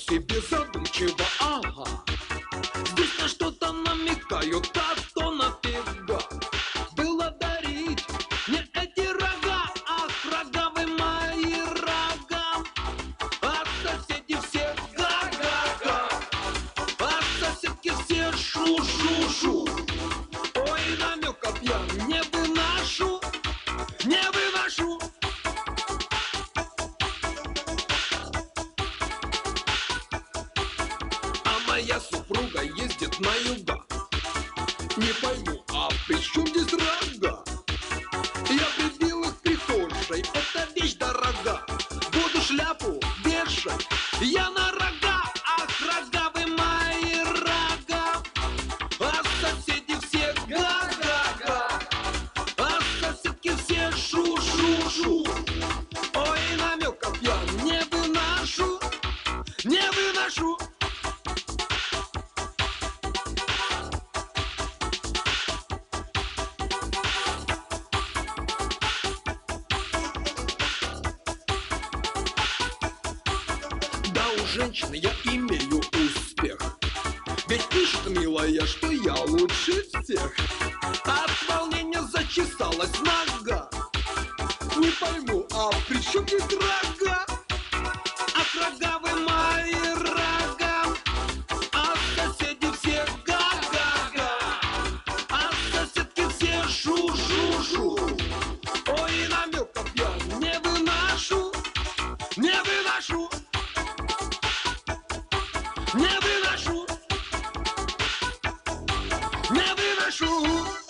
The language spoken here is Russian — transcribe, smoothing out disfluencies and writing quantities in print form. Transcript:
себе задумчиво, ага. Здесь на что-то намекают, а то нафига было дарить мне эти рога. Ах, рога вы мои рога, а соседи все га-га-га, а соседки все шу-шу-шу. Ой, намеков я не выношу, не выношу. А моя супруга ездит на юга. Не пойму, а при чем здесь рога? Я прибил их в прихожей, это вещь дорога. Буду шляпу вешать я на рога. Ах, рога вы мои рога, а соседи все га-га-га, а соседки все шу-шу-шу. Ой, намеков я не выношу, не выношу. Да, у женщины я имею успех, ведь пишет милая, что я лучше всех. От волнения зачесалась нога. Не пойму, а при чем здесь рога? Ах, рога вы мои рога, а соседи все га-га-га, а соседки все шу-шу-шу. Ой, намеков я не выношу, не выношу, не выношу, не выношу.